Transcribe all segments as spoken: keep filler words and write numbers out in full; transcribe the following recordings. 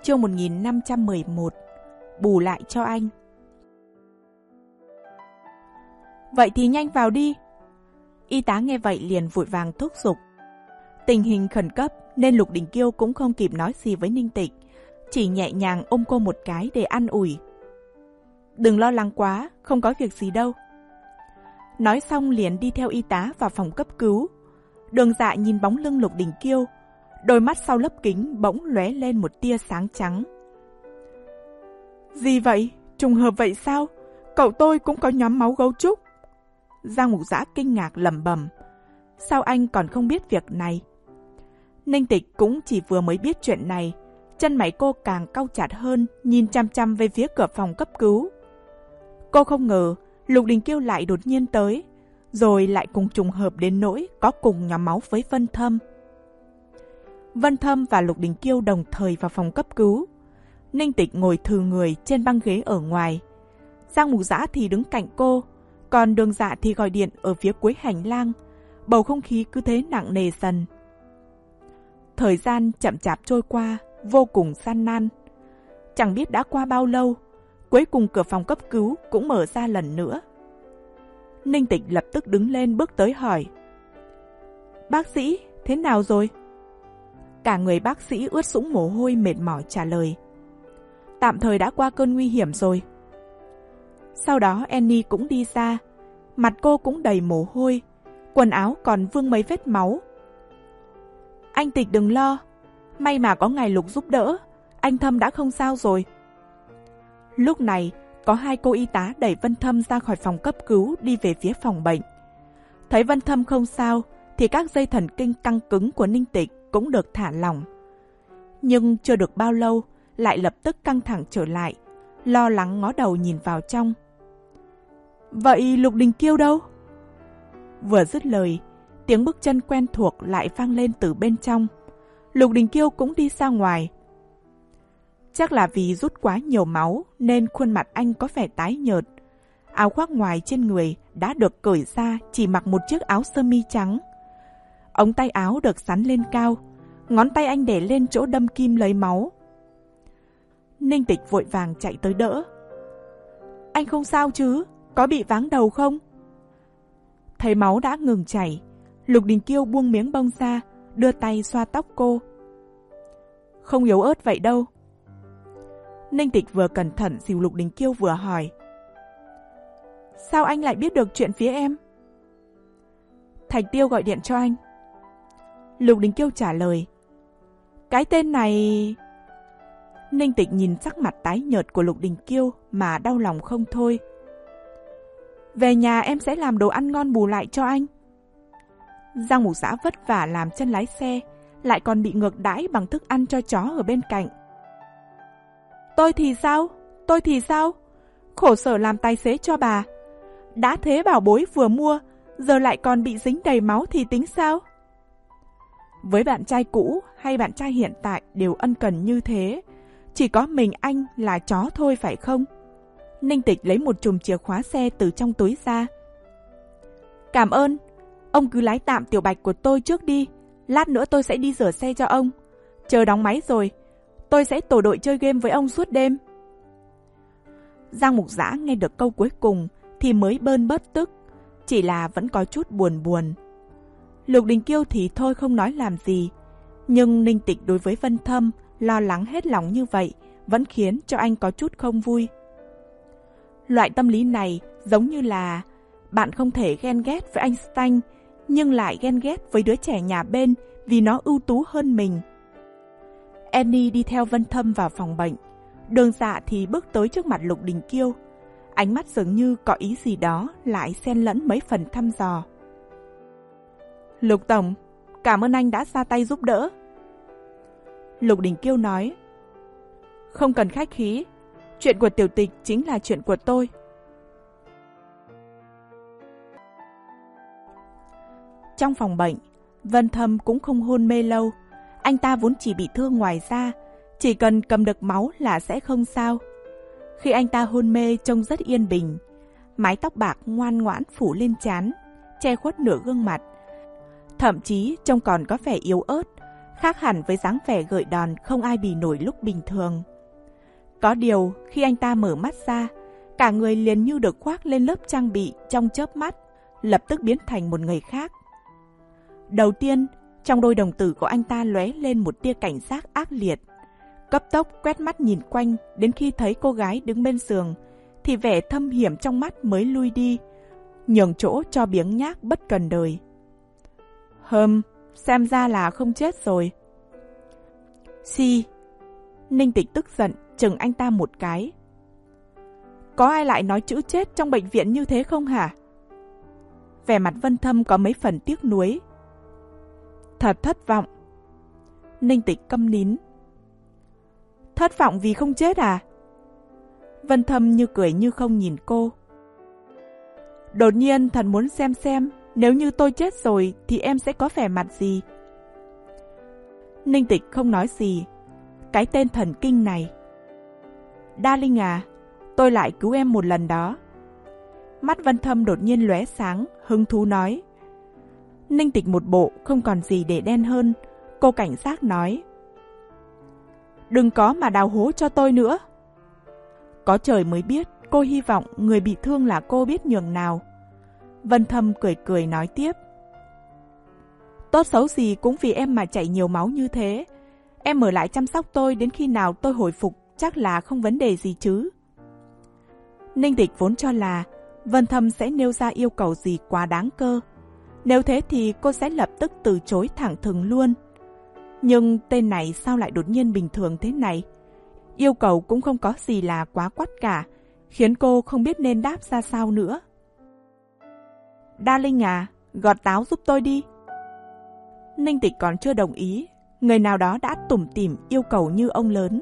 Chương một nghìn năm trăm mười một. Bù lại cho anh. Vậy thì nhanh vào đi. Y tá nghe vậy liền vội vàng thúc giục. Tình hình khẩn cấp nên Lục Đình Kiêu cũng không kịp nói gì với Ninh Tịch, chỉ nhẹ nhàng ôm cô một cái để an ủi. Đừng lo lắng quá, không có việc gì đâu. Nói xong liền đi theo y tá vào phòng cấp cứu. Đường Dạ nhìn bóng lưng Lục Đình Kiêu, đôi mắt sau lớp kính bỗng lóe lên một tia sáng trắng. Gì vậy? Trùng hợp vậy sao? Cậu tôi cũng có nhóm máu gấu trúc. Giang Mục Dã kinh ngạc lẩm bẩm. Sao anh còn không biết việc này? Ninh Tịch cũng chỉ vừa mới biết chuyện này, chân mày cô càng cau chặt hơn, nhìn chăm chăm về phía cửa phòng cấp cứu. Cô không ngờ Lục Đình Kiêu lại đột nhiên tới, rồi lại cùng trùng hợp đến nỗi có cùng nhóm máu với Vân Thâm. Vân Thâm và Lục Đình Kiêu đồng thời vào phòng cấp cứu. Ninh Tịch ngồi thừ người trên băng ghế ở ngoài. Giang Mục Dã thì đứng cạnh cô, còn Đường Dạ thì gọi điện ở phía cuối hành lang. Bầu không khí cứ thế nặng nề dần. Thời gian chậm chạp trôi qua, vô cùng gian nan. Chẳng biết đã qua bao lâu, cuối cùng cửa phòng cấp cứu cũng mở ra lần nữa. Ninh Tịch lập tức đứng lên bước tới hỏi. Bác sĩ, thế nào rồi? Cả người bác sĩ ướt sũng mồ hôi mệt mỏi trả lời. Tạm thời đã qua cơn nguy hiểm rồi. Sau đó Annie cũng đi ra, mặt cô cũng đầy mồ hôi, quần áo còn vương mấy vết máu. Anh Tịch đừng lo, may mà có ngài Lục giúp đỡ, anh Thâm đã không sao rồi. Lúc này, có hai cô y tá đẩy Vân Thâm ra khỏi phòng cấp cứu đi về phía phòng bệnh. Thấy Vân Thâm không sao, thì các dây thần kinh căng cứng của Ninh Tịch cũng được thả lỏng. Nhưng chưa được bao lâu, lại lập tức căng thẳng trở lại, lo lắng ngó đầu nhìn vào trong. Vậy Lục Đình Kiêu đâu? Vừa dứt lời, tiếng bước chân quen thuộc lại vang lên từ bên trong. Lục Đình Kiêu cũng đi ra ngoài. Chắc là vì rút quá nhiều máu nên khuôn mặt anh có vẻ tái nhợt. Áo khoác ngoài trên người đã được cởi ra, chỉ mặc một chiếc áo sơ mi trắng. Ống tay áo được xắn lên cao, ngón tay anh để lên chỗ đâm kim lấy máu. Ninh Tịch vội vàng chạy tới đỡ. Anh không sao chứ? Có bị váng đầu không? Thấy máu đã ngừng chảy, Lục Đình Kiêu buông miếng bông ra, đưa tay xoa tóc cô. Không yếu ớt vậy đâu. Ninh Tịch vừa cẩn thận dìu Lục Đình Kiêu vừa hỏi. Sao anh lại biết được chuyện phía em? Thạch Tiêu gọi điện cho anh. Lục Đình Kiêu trả lời. Cái tên này... Ninh Tịch nhìn sắc mặt tái nhợt của Lục Đình Kiêu mà đau lòng không thôi. Về nhà em sẽ làm đồ ăn ngon bù lại cho anh. Giang Mục Dã vất vả làm chân lái xe, lại còn bị ngược đãi bằng thức ăn cho chó ở bên cạnh. Tôi thì sao? Tôi thì sao? Khổ sở làm tài xế cho bà. Đã thế bảo bối vừa mua, giờ lại còn bị dính đầy máu thì tính sao? Với bạn trai cũ hay bạn trai hiện tại đều ân cần như thế, chỉ có mình anh là chó thôi phải không? Ninh Tịch lấy một chùm chìa khóa xe từ trong túi ra. Cảm ơn, ông cứ lái tạm Tiểu Bạch của tôi trước đi, lát nữa tôi sẽ đi rửa xe cho ông. Chờ đóng máy rồi, tôi sẽ tổ đội chơi game với ông suốt đêm. Giang Mục Dã nghe được câu cuối cùng thì mới bơn bớt tức, chỉ là vẫn có chút buồn buồn. Lục Đình Kiêu thì thôi không nói làm gì, nhưng Ninh Tịch đối với Vân Thâm lo lắng hết lòng như vậy vẫn khiến cho anh có chút không vui. Loại tâm lý này giống như là bạn không thể ghen ghét với Einstein nhưng lại ghen ghét với đứa trẻ nhà bên vì nó ưu tú hơn mình. Annie đi theo Vân Thâm vào phòng bệnh. Đường Dạ thì bước tới trước mặt Lục Đình Kiêu, ánh mắt dường như có ý gì đó lại xen lẫn mấy phần thăm dò. Lục Tổng, cảm ơn anh đã ra tay giúp đỡ. Lục Đình Kiêu nói. Không cần khách khí, chuyện của Tiểu Tịch chính là chuyện của tôi. Trong phòng bệnh, Vân Thâm cũng không hôn mê lâu. Anh ta vốn chỉ bị thương ngoài da, chỉ cần cầm được máu là sẽ không sao. Khi anh ta hôn mê trông rất yên bình, mái tóc bạc ngoan ngoãn phủ lên trán, che khuất nửa gương mặt. Thậm chí trông còn có vẻ yếu ớt, khác hẳn với dáng vẻ gợi đòn không ai bì nổi lúc bình thường. Có điều, khi anh ta mở mắt ra, cả người liền như được khoác lên lớp trang bị trong chớp mắt, lập tức biến thành một người khác. Đầu tiên, trong đôi đồng tử của anh ta lóe lên một tia cảnh giác ác liệt. Cấp tốc quét mắt nhìn quanh, đến khi thấy cô gái đứng bên giường, thì vẻ thâm hiểm trong mắt mới lui đi, nhường chỗ cho biếng nhác bất cần đời. Hừm, xem ra là không chết rồi. Xì. Ninh Tịch tức giận chừng anh ta một cái. Có ai lại nói chữ chết trong bệnh viện như thế không hả? Vẻ mặt Vân Thâm có mấy phần tiếc nuối. Thật thất vọng. Ninh Tịch câm nín. Thất vọng vì không chết à? Vân Thâm như cười như không nhìn cô. Đột nhiên thần muốn xem xem nếu như tôi chết rồi thì em sẽ có vẻ mặt gì. Ninh Tịch không nói gì. Cái tên thần kinh này. Đa Linh à, tôi lại cứu em một lần đó. Mắt Vân Thâm đột nhiên lóe sáng, hứng thú nói. Ninh Tịch một bộ không còn gì để đen hơn. Cô cảnh giác nói. Đừng có mà đào hố cho tôi nữa. Có trời mới biết cô hy vọng người bị thương là cô biết nhường nào. Vân Thâm cười cười nói tiếp. Tốt xấu gì cũng vì em mà chảy nhiều máu như thế. Em ở lại chăm sóc tôi đến khi nào tôi hồi phục chắc là không vấn đề gì chứ. Ninh Tịch vốn cho là Vân Thâm sẽ nêu ra yêu cầu gì quá đáng cơ. Nếu thế thì cô sẽ lập tức từ chối thẳng thừng luôn. Nhưng tên này sao lại đột nhiên bình thường thế này? Yêu cầu cũng không có gì là quá quắt cả, khiến cô không biết nên đáp ra sao nữa. Đa Linh à, gọt táo giúp tôi đi. Ninh Tịch còn chưa đồng ý, người nào đó đã tủm tỉm yêu cầu như ông lớn.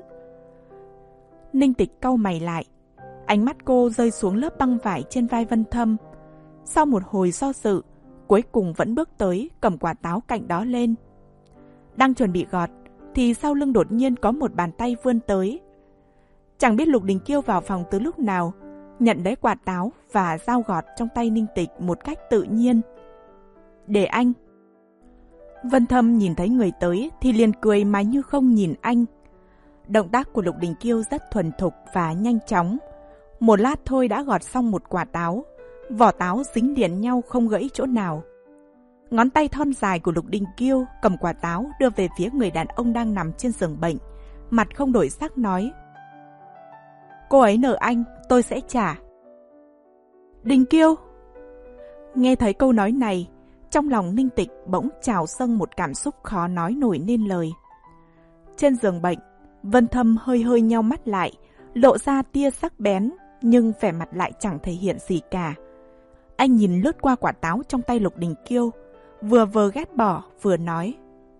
Ninh Tịch cau mày lại, ánh mắt cô rơi xuống lớp băng vải trên vai Vân Thâm. Sau một hồi do dự, cuối cùng vẫn bước tới cầm quả táo cạnh đó lên. Đang chuẩn bị gọt, thì sau lưng đột nhiên có một bàn tay vươn tới. Chẳng biết Lục Đình Kiêu vào phòng từ lúc nào, nhận lấy quả táo và dao gọt trong tay Ninh Tịch một cách tự nhiên. Để anh. Vân Thâm nhìn thấy người tới thì liền cười mà như không nhìn anh. Động tác của Lục Đình Kiêu rất thuần thục và nhanh chóng. Một lát thôi đã gọt xong một quả táo. Vỏ táo dính liền nhau không gãy chỗ nào. Ngón tay thon dài của Lục Đình Kiêu cầm quả táo đưa về phía người đàn ông đang nằm trên giường bệnh. Mặt không đổi sắc nói. Cô ấy nợ anh, tôi sẽ trả. Đình Kiêu. Nghe thấy câu nói này, trong lòng Ninh Tịch bỗng trào dâng một cảm xúc khó nói nổi nên lời. Trên giường bệnh, Vân Thâm hơi hơi nheo mắt lại, lộ ra tia sắc bén, nhưng vẻ mặt lại chẳng thể hiện gì cả. Anh nhìn lướt qua quả táo trong tay Lục Đình Kiêu, vừa vờ ghét bỏ, vừa nói.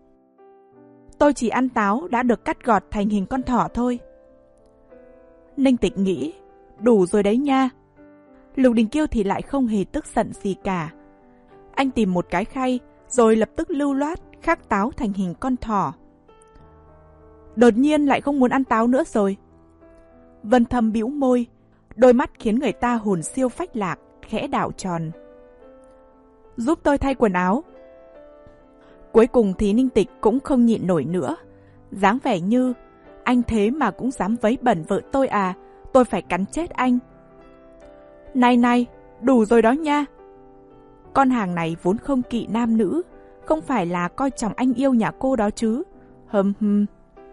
Tôi chỉ ăn táo đã được cắt gọt thành hình con thỏ thôi. Ninh Tịch nghĩ, đủ rồi đấy nha. Lục Đình Kiêu thì lại không hề tức giận gì cả. Anh tìm một cái khay, rồi lập tức lưu loát khắc táo thành hình con thỏ. Đột nhiên lại không muốn ăn táo nữa rồi. Vân Thâm bĩu môi, đôi mắt khiến người ta hồn siêu phách lạc, khẽ đảo tròn. Giúp tôi thay quần áo. Cuối cùng thì Ninh Tịch cũng không nhịn nổi nữa, dáng vẻ như anh thế mà cũng dám vấy bẩn vợ tôi à, tôi phải cắn chết anh. Này này, đủ rồi đó nha. Con hàng này vốn không kỵ nam nữ, không phải là coi trọng anh yêu nhà cô đó chứ. Hừm hừm.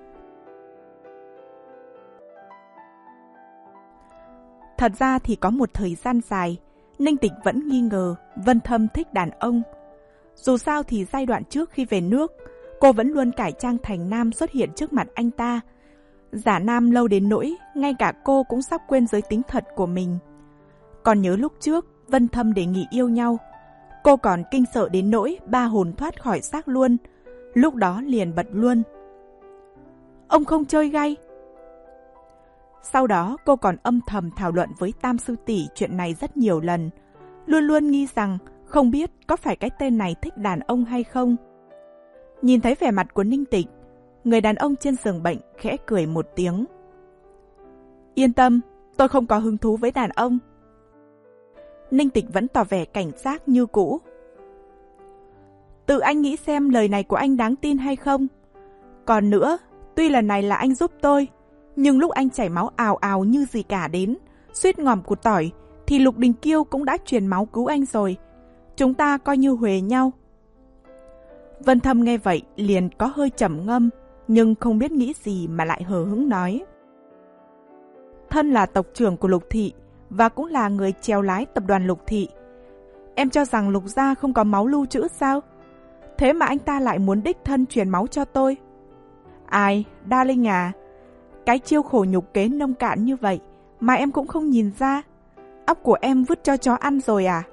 Thật ra thì có một thời gian dài, Ninh Tịch vẫn nghi ngờ Vân Thâm thích đàn ông. Dù sao thì giai đoạn trước khi về nước, cô vẫn luôn cải trang thành nam xuất hiện trước mặt anh ta. Giả nam lâu đến nỗi, ngay cả cô cũng sắp quên giới tính thật của mình. Còn nhớ lúc trước, Vân Thâm đề nghị yêu nhau, cô còn kinh sợ đến nỗi ba hồn thoát khỏi xác luôn. Lúc đó liền bật luôn. Ông không chơi gay. Sau đó cô còn âm thầm thảo luận với Tam sư tỷ chuyện này rất nhiều lần, luôn luôn nghi rằng không biết có phải cái tên này thích đàn ông hay không. Nhìn thấy vẻ mặt của Ninh Tịch, người đàn ông trên giường bệnh khẽ cười một tiếng. Yên tâm, tôi không có hứng thú với đàn ông. Ninh Tịch vẫn tỏ vẻ cảnh giác như cũ. Tự anh nghĩ xem lời này của anh đáng tin hay không. Còn nữa, tuy lần này là anh giúp tôi, nhưng lúc anh chảy máu ào ào như gì cả đến, suýt ngòm củ tỏi, thì Lục Đình Kiêu cũng đã truyền máu cứu anh rồi. Chúng ta coi như huề nhau. Vân Thâm nghe vậy liền có hơi trầm ngâm, nhưng không biết nghĩ gì mà lại hờ hững nói. Thân là tộc trưởng của Lục Thị và cũng là người chèo lái tập đoàn Lục Thị, em cho rằng Lục gia không có máu lưu trữ sao? Thế mà anh ta lại muốn đích thân truyền máu cho tôi. Ai, Darling à, cái chiêu khổ nhục kế nông cạn như vậy mà em cũng không nhìn ra. Óc của em vứt cho chó ăn rồi à?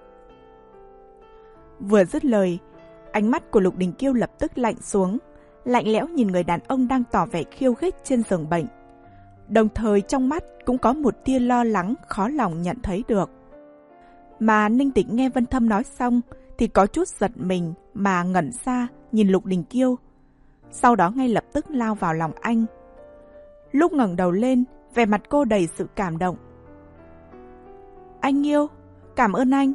Vừa dứt lời, ánh mắt của Lục Đình Kiêu lập tức lạnh xuống, lạnh lẽo nhìn người đàn ông đang tỏ vẻ khiêu khích trên giường bệnh. Đồng thời trong mắt cũng có một tia lo lắng khó lòng nhận thấy được. Mà Ninh Tịch nghe Vân Thâm nói xong thì có chút giật mình mà ngẩn ra nhìn Lục Đình Kiêu. Sau đó ngay lập tức lao vào lòng anh. Lúc ngẩng đầu lên, vẻ mặt cô đầy sự cảm động. Anh yêu, cảm ơn anh.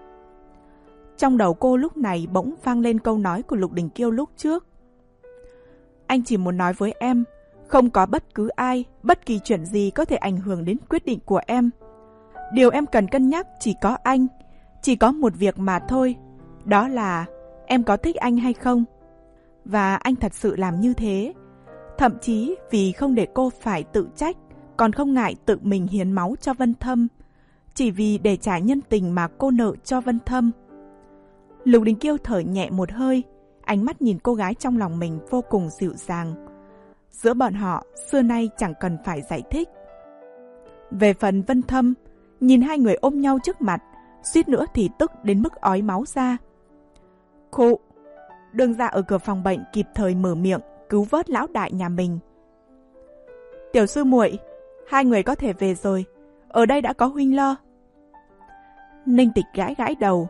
Trong đầu cô lúc này bỗng vang lên câu nói của Lục Đình Kiêu lúc trước. Anh chỉ muốn nói với em, không có bất cứ ai, bất kỳ chuyện gì có thể ảnh hưởng đến quyết định của em. Điều em cần cân nhắc chỉ có anh, chỉ có một việc mà thôi. Đó là em có thích anh hay không? Và anh thật sự làm như thế. Thậm chí vì không để cô phải tự trách, còn không ngại tự mình hiến máu cho Vân Thâm. Chỉ vì để trả nhân tình mà cô nợ cho Vân Thâm. Lục Đình Kiêu thở nhẹ một hơi, ánh mắt nhìn cô gái trong lòng mình vô cùng dịu dàng. Giữa bọn họ, xưa nay chẳng cần phải giải thích. Về phần Vân Thâm, nhìn hai người ôm nhau trước mặt, suýt nữa thì tức đến mức ói máu ra. Khụ! Đường Dạ ở cửa phòng bệnh kịp thời mở miệng, cứu vớt lão đại nhà mình. Tiểu sư muội, hai người có thể về rồi, ở đây đã có huynh lo. Ninh Tịch gãi gãi đầu.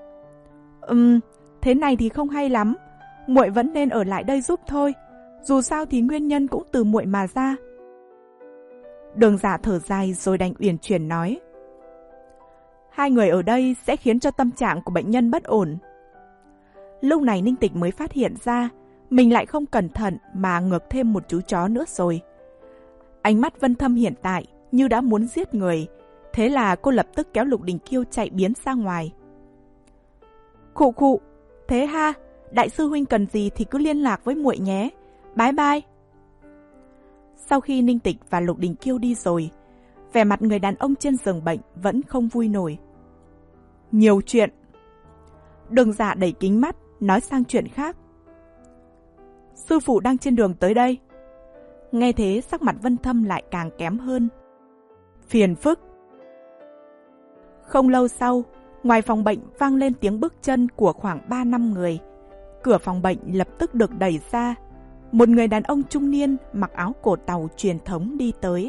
Ừm, thế này thì không hay lắm, muội vẫn nên ở lại đây giúp thôi. Dù sao thì nguyên nhân cũng từ muội mà ra. Đường Dạ thở dài rồi đành uyển chuyển nói. Hai người ở đây sẽ khiến cho tâm trạng của bệnh nhân bất ổn. Lúc này Ninh Tịch mới phát hiện ra mình lại không cẩn thận mà ngược thêm một chú chó nữa rồi. Ánh mắt Vân Thâm hiện tại như đã muốn giết người. Thế là cô lập tức kéo Lục Đình Kiêu chạy biến ra ngoài. Khụ khụ, thế ha, đại sư huynh cần gì thì cứ liên lạc với muội nhé. Bye bye. Sau khi Ninh Tịch và Lục Đình Kiêu đi rồi, vẻ mặt người đàn ông trên giường bệnh vẫn không vui nổi. Nhiều chuyện. Đường Dạ đẩy kính mắt, nói sang chuyện khác. Sư phụ đang trên đường tới đây. Nghe thế sắc mặt Vân Thâm lại càng kém hơn. Phiền phức. Không lâu sau, ngoài phòng bệnh vang lên tiếng bước chân của khoảng ba năm người. Cửa phòng bệnh lập tức được đẩy ra. Một người đàn ông trung niên mặc áo cổ tàu truyền thống đi tới.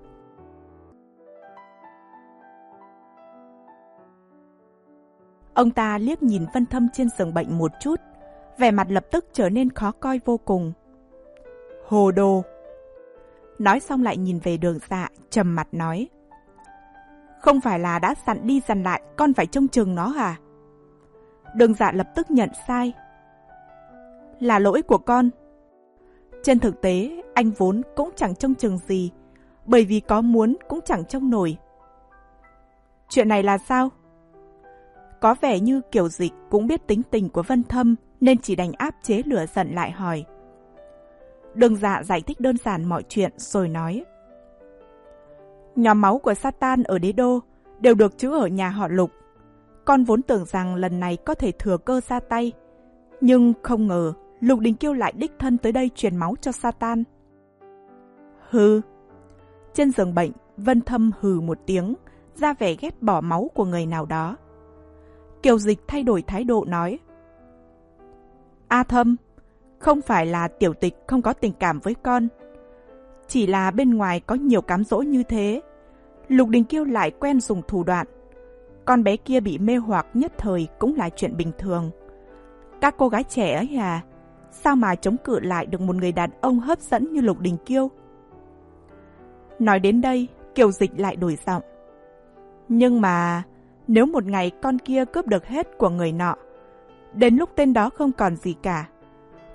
Ông ta liếc nhìn Vân Thâm trên giường bệnh một chút, vẻ mặt lập tức trở nên khó coi vô cùng. Hồ đồ. Nói xong lại nhìn về Đường Dạ, trầm mặt nói. Không phải là đã dặn đi dặn lại con phải trông chừng nó hả? Đường Dạ lập tức nhận sai. Là lỗi của con. Trên thực tế, anh vốn cũng chẳng trông chừng gì, bởi vì có muốn cũng chẳng trông nổi. Chuyện này là sao? Có vẻ như Kiều Dịch cũng biết tính tình của Vân Thâm nên chỉ đành áp chế lửa giận lại hỏi. Đường Dạ giải thích đơn giản mọi chuyện rồi nói. Nhóm máu của Satan ở đế đô đều được trữ ở nhà họ Lục. Con vốn tưởng rằng lần này có thể thừa cơ ra tay, nhưng không ngờ Lục Đình Kiêu lại đích thân tới đây truyền máu cho Satan. Hừ. Trên giường bệnh, Vân Thâm hừ một tiếng, ra vẻ ghét bỏ máu của người nào đó. Kiều Dịch thay đổi thái độ nói. A Thâm, không phải là tiểu tịch không có tình cảm với con. Chỉ là bên ngoài có nhiều cám dỗ như thế. Lục Đình Kiêu lại quen dùng thủ đoạn. Con bé kia bị mê hoặc nhất thời cũng là chuyện bình thường. Các cô gái trẻ ấy à, sao mà chống cự lại được một người đàn ông hấp dẫn như Lục Đình Kiêu? Nói đến đây, Kiều Dịch lại đổi giọng. Nhưng mà nếu một ngày con kia cướp được hết của người nọ, đến lúc tên đó không còn gì cả,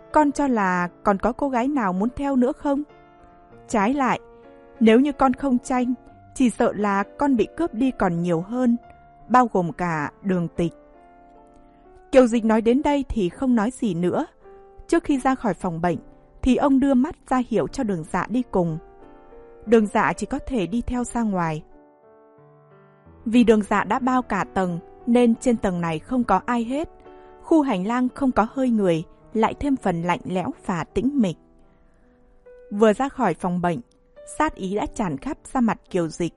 con cho là còn có cô gái nào muốn theo nữa không? Trái lại, nếu như con không tranh, chỉ sợ là con bị cướp đi còn nhiều hơn, bao gồm cả Đường Tịch. Kiều Dịch nói đến đây thì không nói gì nữa. Trước khi ra khỏi phòng bệnh, thì ông đưa mắt ra hiệu cho Đường Dạ đi cùng. Đường Dạ chỉ có thể đi theo ra ngoài. Vì Đường Dạ đã bao cả tầng, nên trên tầng này không có ai hết. Khu hành lang không có hơi người, lại thêm phần lạnh lẽo và tĩnh mịch. Vừa ra khỏi phòng bệnh, sát ý đã tràn khắp ra mặt Kiều Dịch.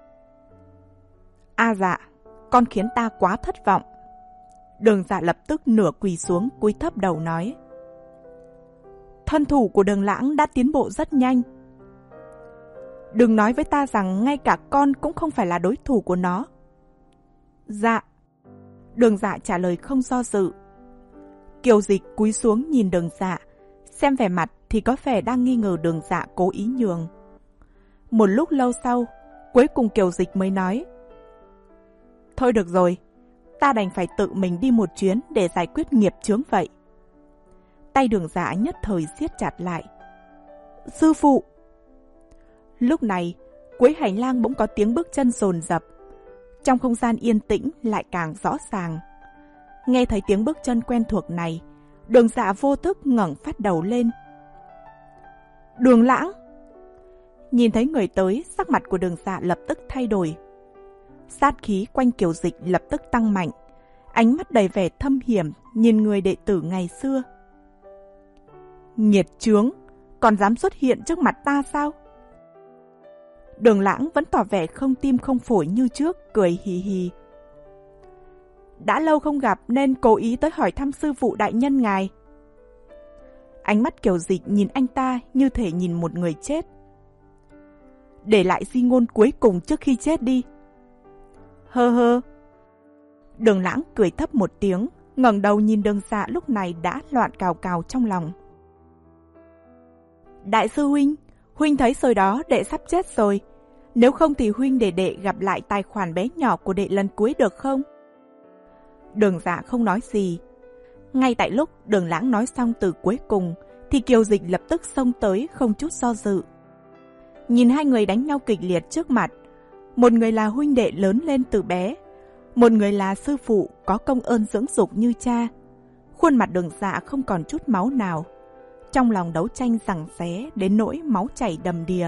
A Dạ, con khiến ta quá thất vọng. Đường Dạ lập tức nửa quỳ xuống cúi thấp đầu nói. Thân thủ của Đường Lãng đã tiến bộ rất nhanh. Đừng nói với ta rằng ngay cả con cũng không phải là đối thủ của nó. Dạ. Đường Dạ trả lời không do dự. Kiều Dịch cúi xuống nhìn Đường Dạ, xem vẻ mặt thì có vẻ đang nghi ngờ Đường Dạ cố ý nhường. Một lúc lâu sau, cuối cùng Kiều Dịch mới nói. Thôi được rồi, ta đành phải tự mình đi một chuyến để giải quyết nghiệp chướng vậy. Tay Đường Dạ nhất thời siết chặt lại. Sư phụ! Lúc này, cuối hành lang bỗng có tiếng bước chân dồn dập. Trong không gian yên tĩnh lại càng rõ ràng. Nghe thấy tiếng bước chân quen thuộc này, Đường Dạ vô thức ngẩng phát đầu lên. Đường Lãng! Nhìn thấy người tới, sắc mặt của Đường Dạ lập tức thay đổi. Sát khí quanh Kiều Dịch lập tức tăng mạnh, ánh mắt đầy vẻ thâm hiểm nhìn người đệ tử ngày xưa. Nghiệt chướng, còn dám xuất hiện trước mặt ta sao? Đường Lãng vẫn tỏ vẻ không tim không phổi như trước, cười hì hì. Đã lâu không gặp nên cố ý tới hỏi thăm sư phụ đại nhân ngài. Ánh mắt Kiều Dịch nhìn anh ta như thể nhìn một người chết. Để lại di ngôn cuối cùng trước khi chết đi. Hơ hơ. Đường Lãng cười thấp một tiếng, ngẩng đầu nhìn Đường Dạ lúc này đã loạn cào cào trong lòng. Đại sư huynh, huynh thấy rồi đó, đệ sắp chết rồi. Nếu không thì huynh để đệ gặp lại tài khoản bé nhỏ của đệ lần cuối được không? Đường Dạ không nói gì. Ngay tại lúc Đường Lãng nói xong từ cuối cùng, thì Kiều Dịch lập tức xông tới không chút do dự. Nhìn hai người đánh nhau kịch liệt trước mặt, một người là huynh đệ lớn lên từ bé, một người là sư phụ có công ơn dưỡng dục như cha. Khuôn mặt Đường Dạ không còn chút máu nào, trong lòng đấu tranh giằng xé đến nỗi máu chảy đầm đìa.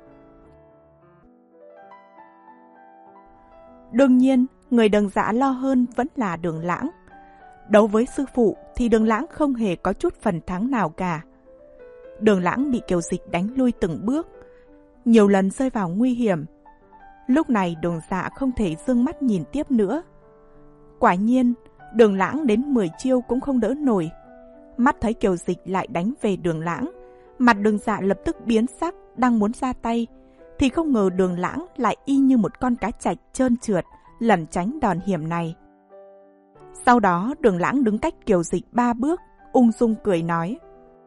Đương nhiên, người Đường Dạ lo hơn vẫn là Đường Lãng. Đấu với sư phụ thì Đường Lãng không hề có chút phần thắng nào cả. Đường Lãng bị Kiều Dịch đánh lui từng bước, nhiều lần rơi vào nguy hiểm. Lúc này Đường Dạ không thể dương mắt nhìn tiếp nữa. Quả nhiên, Đường Lãng đến mười chiêu cũng không đỡ nổi. Mắt thấy Kiều Dịch lại đánh về Đường Lãng, mặt Đường Dạ lập tức biến sắc, đang muốn ra tay, thì không ngờ Đường Lãng lại y như một con cá trạch trơn trượt, lẩn tránh đòn hiểm này. Sau đó Đường Lãng đứng cách Kiều Dịch ba bước, ung dung cười nói.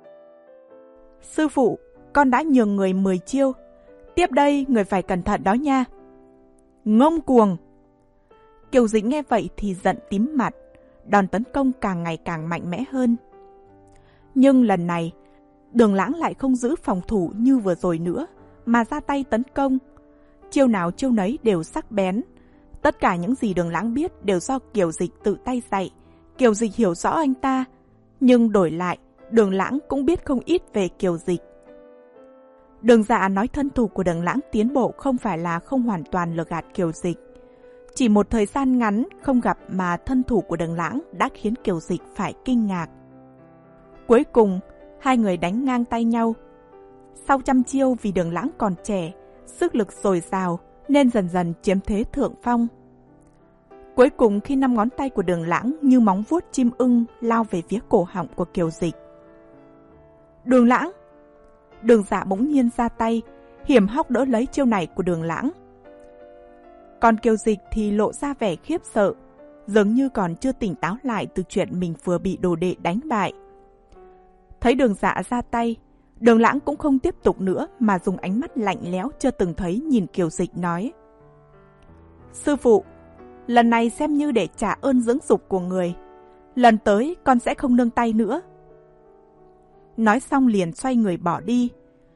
Sư phụ, con đã nhường người mười chiêu, tiếp đây người phải cẩn thận đó nha. Ngông cuồng! Kiều Dịch nghe vậy thì giận tím mặt, đòn tấn công càng ngày càng mạnh mẽ hơn. Nhưng lần này, Đường Lãng lại không giữ phòng thủ như vừa rồi nữa, mà ra tay tấn công. Chiêu nào chiêu nấy đều sắc bén. Tất cả những gì Đường Lãng biết đều do Kiều Dịch tự tay dạy. Kiều Dịch hiểu rõ anh ta, nhưng đổi lại, Đường Lãng cũng biết không ít về Kiều Dịch. Đường Dạ nói thân thủ của Đường Lãng tiến bộ không phải là không hoàn toàn lừa gạt Kiều Dịch. Chỉ một thời gian ngắn không gặp mà thân thủ của Đường Lãng đã khiến Kiều Dịch phải kinh ngạc. Cuối cùng, hai người đánh ngang tay nhau. Sau trăm chiêu vì Đường Lãng còn trẻ, sức lực dồi dào nên dần dần chiếm thế thượng phong. Cuối cùng khi năm ngón tay của Đường Lãng như móng vuốt chim ưng lao về phía cổ họng của Kiều Dịch. Đường Lãng! Đường Dạ bỗng nhiên ra tay, hiểm hóc đỡ lấy chiêu này của Đường Lãng. Còn Kiều Dịch thì lộ ra vẻ khiếp sợ, giống như còn chưa tỉnh táo lại từ chuyện mình vừa bị đồ đệ đánh bại. Thấy Đường Dạ ra tay, Đường Lãng cũng không tiếp tục nữa mà dùng ánh mắt lạnh lẽo chưa từng thấy nhìn Kiều Dịch nói. Sư phụ, lần này xem như để trả ơn dưỡng dục của người. Lần tới con sẽ không nương tay nữa. nói xong liền xoay người bỏ đi.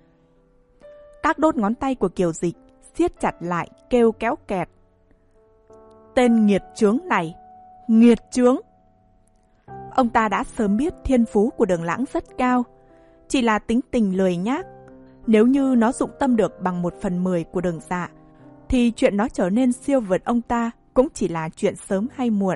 Các đốt ngón tay của Kiều Dịch siết chặt lại, kêu kéo kẹt. Tên nghiệt chướng này, nghiệt chướng! Ông ta đã sớm biết thiên phú của Đường Lãng rất cao, chỉ là tính tình lười nhác. Nếu như nó dụng tâm được bằng một phần mười của Đường Dạ, thì chuyện nó trở nên siêu vượt ông ta cũng chỉ là chuyện sớm hay muộn.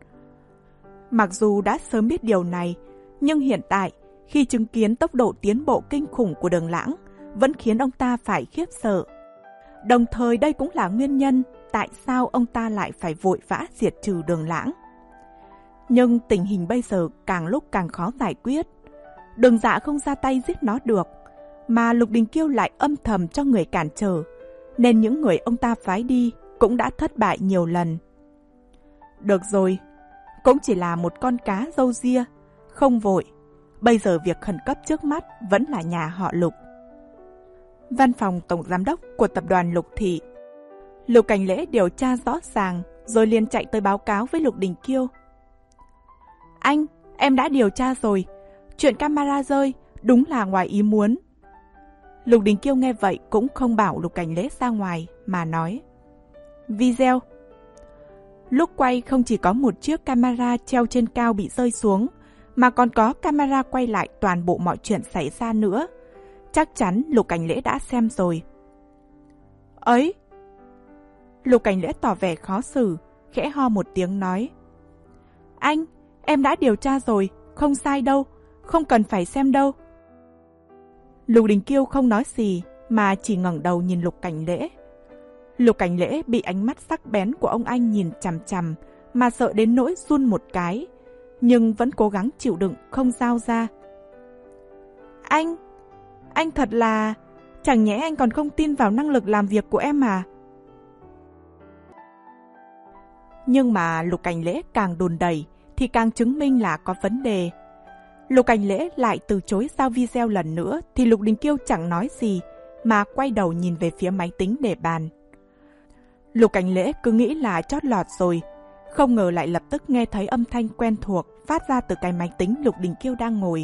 Mặc dù đã sớm biết điều này, nhưng hiện tại, khi chứng kiến tốc độ tiến bộ kinh khủng của Đường Lãng, vẫn khiến ông ta phải khiếp sợ. Đồng thời đây cũng là nguyên nhân tại sao ông ta lại phải vội vã diệt trừ Đường Lãng. Nhưng tình hình bây giờ càng lúc càng khó giải quyết. Đường Dạ không ra tay giết nó được, mà Lục Đình Kiêu lại âm thầm cho người cản trở, nên những người ông ta phái đi cũng đã thất bại nhiều lần. Được rồi, cũng chỉ là một con cá râu ria, không vội. Bây giờ việc khẩn cấp trước mắt vẫn là nhà họ Lục. Văn phòng tổng giám đốc của tập đoàn Lục Thị. Lục Cảnh Lễ điều tra rõ ràng rồi liền chạy tới báo cáo với Lục Đình Kiêu. Anh, em đã điều tra rồi. Chuyện camera rơi đúng là ngoài ý muốn. Lục Đình Kiêu nghe vậy cũng không bảo Lục Cảnh Lễ ra ngoài mà nói. Video. Lúc quay không chỉ có một chiếc camera treo trên cao bị rơi xuống, mà còn có camera quay lại toàn bộ mọi chuyện xảy ra nữa. Chắc chắn Lục Cảnh Lễ đã xem rồi. Ấy! Lục Cảnh Lễ tỏ vẻ khó xử, khẽ ho một tiếng nói. Anh, em đã điều tra rồi, không sai đâu, không cần phải xem đâu. Lục Đình Kiêu không nói gì, mà chỉ ngẩng đầu nhìn Lục Cảnh Lễ. Lục Cảnh Lễ bị ánh mắt sắc bén của ông anh nhìn chằm chằm, mà sợ đến nỗi run một cái, nhưng vẫn cố gắng chịu đựng không giao ra. Anh, anh thật là... Chẳng nhẽ anh còn không tin vào năng lực làm việc của em à? Nhưng mà Lục Cảnh Lễ càng đùn đẩy thì càng chứng minh là có vấn đề. Lục Cảnh Lễ lại từ chối giao video lần nữa thì Lục Đình Kiêu chẳng nói gì mà quay đầu nhìn về phía máy tính để bàn. Lục Cảnh Lễ cứ nghĩ là chót lọt rồi, không ngờ lại lập tức nghe thấy âm thanh quen thuộc phát ra từ cái máy tính Lục Đình Kiêu đang ngồi.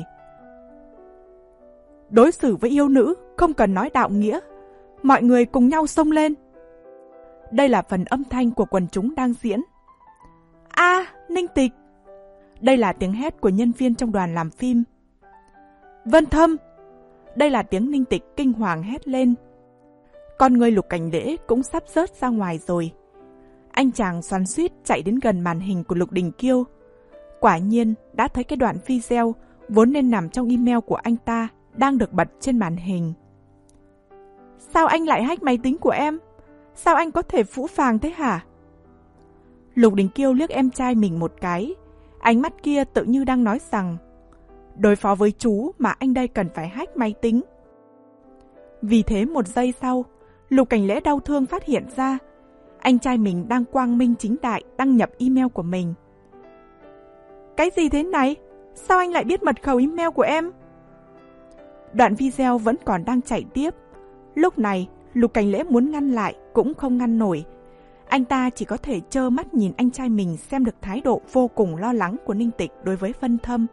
Đối xử với yêu nữ không cần nói đạo nghĩa, mọi người cùng nhau xông lên. Đây là phần âm thanh của quần chúng đang diễn. A, à, Ninh Tịch! Đây là tiếng hét của nhân viên trong đoàn làm phim. Vân Thâm! Đây là tiếng Ninh Tịch kinh hoàng hét lên. Con người Lục Cảnh Lễ cũng sắp rớt ra ngoài rồi. Anh chàng xoắn xuýt chạy đến gần màn hình của Lục Đình Kiêu. Quả nhiên đã thấy cái đoạn video vốn nên nằm trong email của anh ta đang được bật trên màn hình. Sao anh lại hack máy tính của em? Sao anh có thể phũ phàng thế hả? Lục Đình Kiêu liếc em trai mình một cái, ánh mắt kia tự như đang nói rằng đối phó với chú mà anh đây cần phải hack máy tính. Vì thế một giây sau, Lục Cảnh Lễ đau thương phát hiện ra anh trai mình đang quang minh chính đại đăng nhập email của mình. Cái gì thế này? Sao anh lại biết mật khẩu email của em? Đoạn video vẫn còn đang chạy tiếp. Lúc này, Lục Cảnh Lễ muốn ngăn lại cũng không ngăn nổi. Anh ta chỉ có thể trơ mắt nhìn anh trai mình xem được thái độ vô cùng lo lắng của Ninh Tịch đối với Vân Thâm.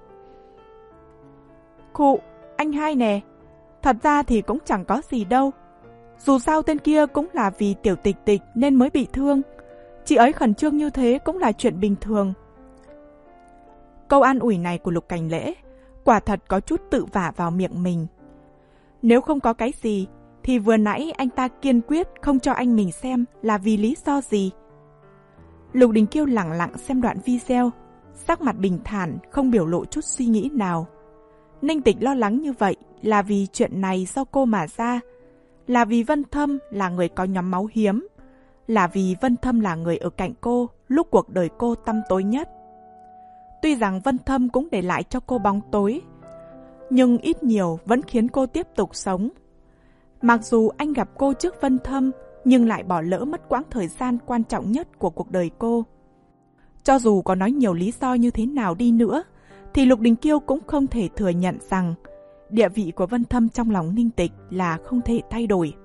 Khụ, anh hai nè, thật ra thì cũng chẳng có gì đâu. Dù sao tên kia cũng là vì Tiểu Tịch Tịch nên mới bị thương. Chị ấy khẩn trương như thế cũng là chuyện bình thường. Câu an ủi này của Lục Cảnh Lễ quả thật có chút tự vả vào miệng mình. Nếu không có cái gì thì vừa nãy anh ta kiên quyết không cho anh mình xem là vì lý do gì. Lục Đình Kiêu lẳng lặng xem đoạn video, sắc mặt bình thản không biểu lộ chút suy nghĩ nào. Ninh Tịch lo lắng như vậy là vì chuyện này do cô mà ra, là vì Vân Thâm là người có nhóm máu hiếm, là vì Vân Thâm là người ở cạnh cô lúc cuộc đời cô tăm tối nhất. Tuy rằng Vân Thâm cũng để lại cho cô bóng tối, nhưng ít nhiều vẫn khiến cô tiếp tục sống. Mặc dù anh gặp cô trước Vân Thâm, nhưng lại bỏ lỡ mất quãng thời gian quan trọng nhất của cuộc đời cô. Cho dù có nói nhiều lý do như thế nào đi nữa, thì Lục Đình Kiêu cũng không thể thừa nhận rằng địa vị của Vân Thâm trong lòng Ninh Tịch là không thể thay đổi.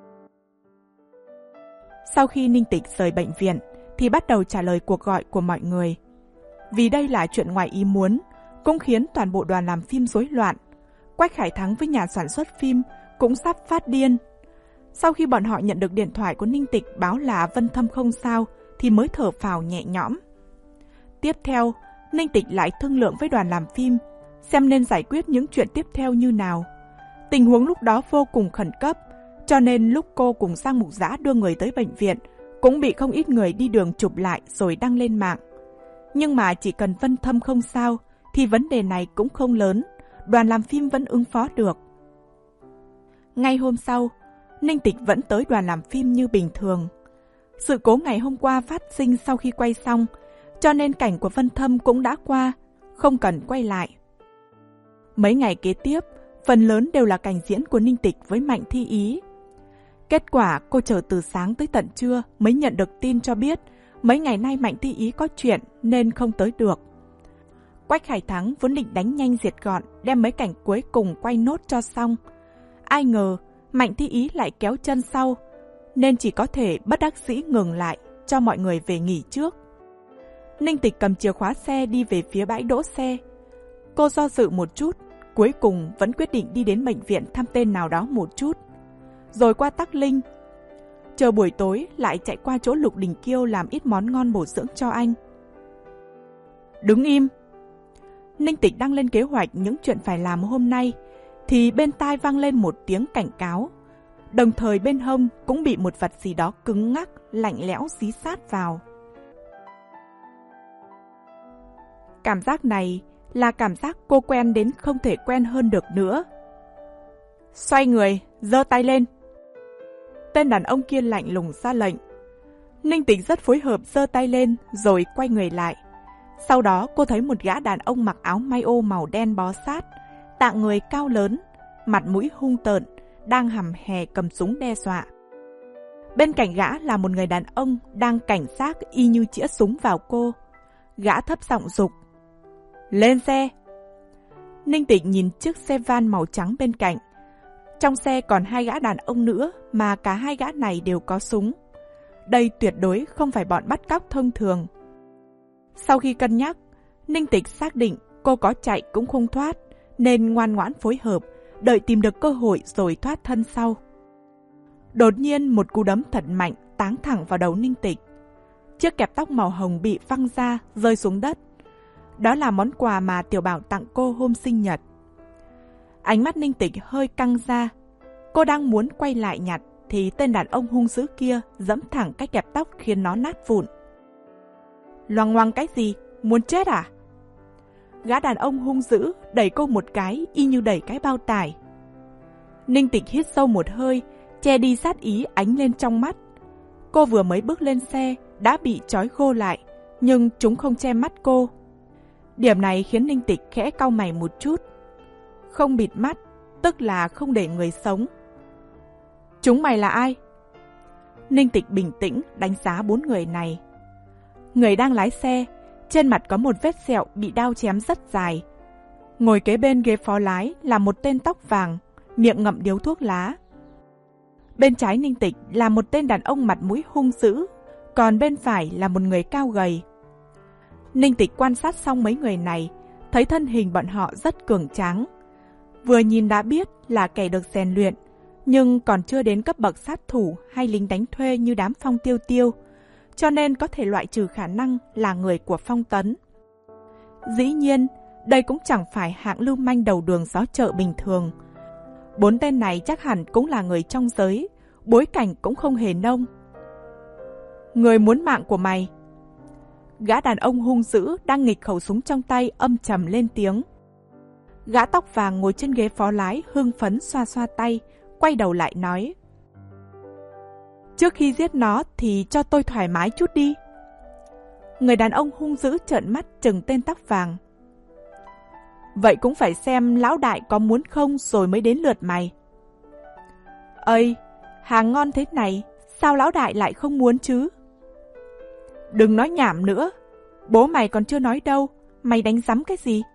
Sau khi Ninh Tịch rời bệnh viện, thì bắt đầu trả lời cuộc gọi của mọi người. Vì đây là chuyện ngoài ý muốn, cũng khiến toàn bộ đoàn làm phim rối loạn. Quách Khải Thắng với nhà sản xuất phim cũng sắp phát điên. Sau khi bọn họ nhận được điện thoại của Ninh Tịch báo là Vân Thâm không sao thì mới thở phào nhẹ nhõm. Tiếp theo, Ninh Tịch lại thương lượng với đoàn làm phim xem nên giải quyết những chuyện tiếp theo như nào. Tình huống lúc đó vô cùng khẩn cấp, cho nên lúc cô cùng Giang Mục Dã đưa người tới bệnh viện cũng bị không ít người đi đường chụp lại rồi đăng lên mạng. Nhưng mà chỉ cần Vân Thâm không sao thì vấn đề này cũng không lớn, đoàn làm phim vẫn ứng phó được. Ngay hôm sau, Ninh Tịch vẫn tới đoàn làm phim như bình thường. Sự cố ngày hôm qua phát sinh sau khi quay xong, cho nên cảnh của Vân Thâm cũng đã qua, không cần quay lại. Mấy ngày kế tiếp, phần lớn đều là cảnh diễn của Ninh Tịch với Mạnh Thi Ý. Kết quả cô chờ từ sáng tới tận trưa mới nhận được tin cho biết mấy ngày nay Mạnh Thi Ý có chuyện nên không tới được. Quách Khải Thắng vốn định đánh nhanh diệt gọn, đem mấy cảnh cuối cùng quay nốt cho xong. Ai ngờ Mạnh Thi Ý lại kéo chân sau, nên chỉ có thể bất đắc dĩ ngừng lại, cho mọi người về nghỉ trước. Ninh Tịch cầm chìa khóa xe đi về phía bãi đỗ xe. Cô do dự một chút, cuối cùng vẫn quyết định đi đến bệnh viện thăm tên nào đó một chút. Rồi qua Tắc Linh. Chờ buổi tối lại chạy qua chỗ Lục Đình Kiêu làm ít món ngon bổ dưỡng cho anh. Đứng im! Ninh Tịch đang lên kế hoạch những chuyện phải làm hôm nay, thì bên tai vang lên một tiếng cảnh cáo. Đồng thời bên hông cũng bị một vật gì đó cứng ngắc, lạnh lẽo dí sát vào. Cảm giác này là cảm giác cô quen đến không thể quen hơn được nữa. Xoay người, giơ tay lên. Tên đàn ông kia lạnh lùng ra lệnh. Ninh Tịch rất phối hợp giơ tay lên rồi quay người lại. Sau đó cô thấy một gã đàn ông mặc áo may ô màu đen bó sát, tạng người cao lớn, mặt mũi hung tợn, đang hầm hè cầm súng đe dọa. Bên cạnh gã là một người đàn ông đang cảnh giác y như chĩa súng vào cô. Gã thấp giọng giục. Lên xe! Ninh Tịch nhìn chiếc xe van màu trắng bên cạnh. Trong xe còn hai gã đàn ông nữa mà cả hai gã này đều có súng. Đây tuyệt đối không phải bọn bắt cóc thông thường. Sau khi cân nhắc, Ninh Tịch xác định cô có chạy cũng không thoát, nên ngoan ngoãn phối hợp, đợi tìm được cơ hội rồi thoát thân sau. Đột nhiên một cú đấm thật mạnh táng thẳng vào đầu Ninh Tịch. Chiếc kẹp tóc màu hồng bị văng ra, rơi xuống đất. Đó là món quà mà Tiểu Bảo tặng cô hôm sinh nhật. Ánh mắt Ninh Tịch hơi căng ra. Cô đang muốn quay lại nhặt thì tên đàn ông hung dữ kia giẫm thẳng cái kẹp tóc khiến nó nát vụn. Loằng ngoằng cái gì? Muốn chết à? Gã đàn ông hung dữ đẩy cô một cái y như đẩy cái bao tải. Ninh Tịch hít sâu một hơi, che đi sát ý ánh lên trong mắt. Cô vừa mới bước lên xe đã bị trói gô lại, nhưng chúng không che mắt cô. Điểm này khiến Ninh Tịch khẽ cau mày một chút. Không bịt mắt, tức là không để người sống. Chúng mày là ai? Ninh Tịch bình tĩnh đánh giá bốn người này. Người đang lái xe, trên mặt có một vết sẹo bị đao chém rất dài. Ngồi kế bên ghế phó lái là một tên tóc vàng, miệng ngậm điếu thuốc lá. Bên trái Ninh Tịch là một tên đàn ông mặt mũi hung dữ, còn bên phải là một người cao gầy. Ninh Tịch quan sát xong mấy người này, thấy thân hình bọn họ rất cường tráng. Vừa nhìn đã biết là kẻ được rèn luyện, nhưng còn chưa đến cấp bậc sát thủ hay lính đánh thuê như đám Phong Tiêu Tiêu, cho nên có thể loại trừ khả năng là người của Phong Tấn. Dĩ nhiên, đây cũng chẳng phải hạng lưu manh đầu đường xó chợ bình thường. Bốn tên này chắc hẳn cũng là người trong giới, bối cảnh cũng không hề nông. Người muốn mạng của mày. Gã đàn ông hung dữ đang nghịch khẩu súng trong tay âm trầm lên tiếng. Gã tóc vàng ngồi trên ghế phó lái hưng phấn xoa xoa tay, quay đầu lại nói. Trước khi giết nó thì cho tôi thoải mái chút đi. Người đàn ông hung dữ trợn mắt trừng tên tóc vàng. Vậy cũng phải xem lão đại có muốn không rồi mới đến lượt mày. Ây, hàng ngon thế này, sao lão đại lại không muốn chứ? Đừng nói nhảm nữa, bố mày còn chưa nói đâu, mày đánh rắm cái gì?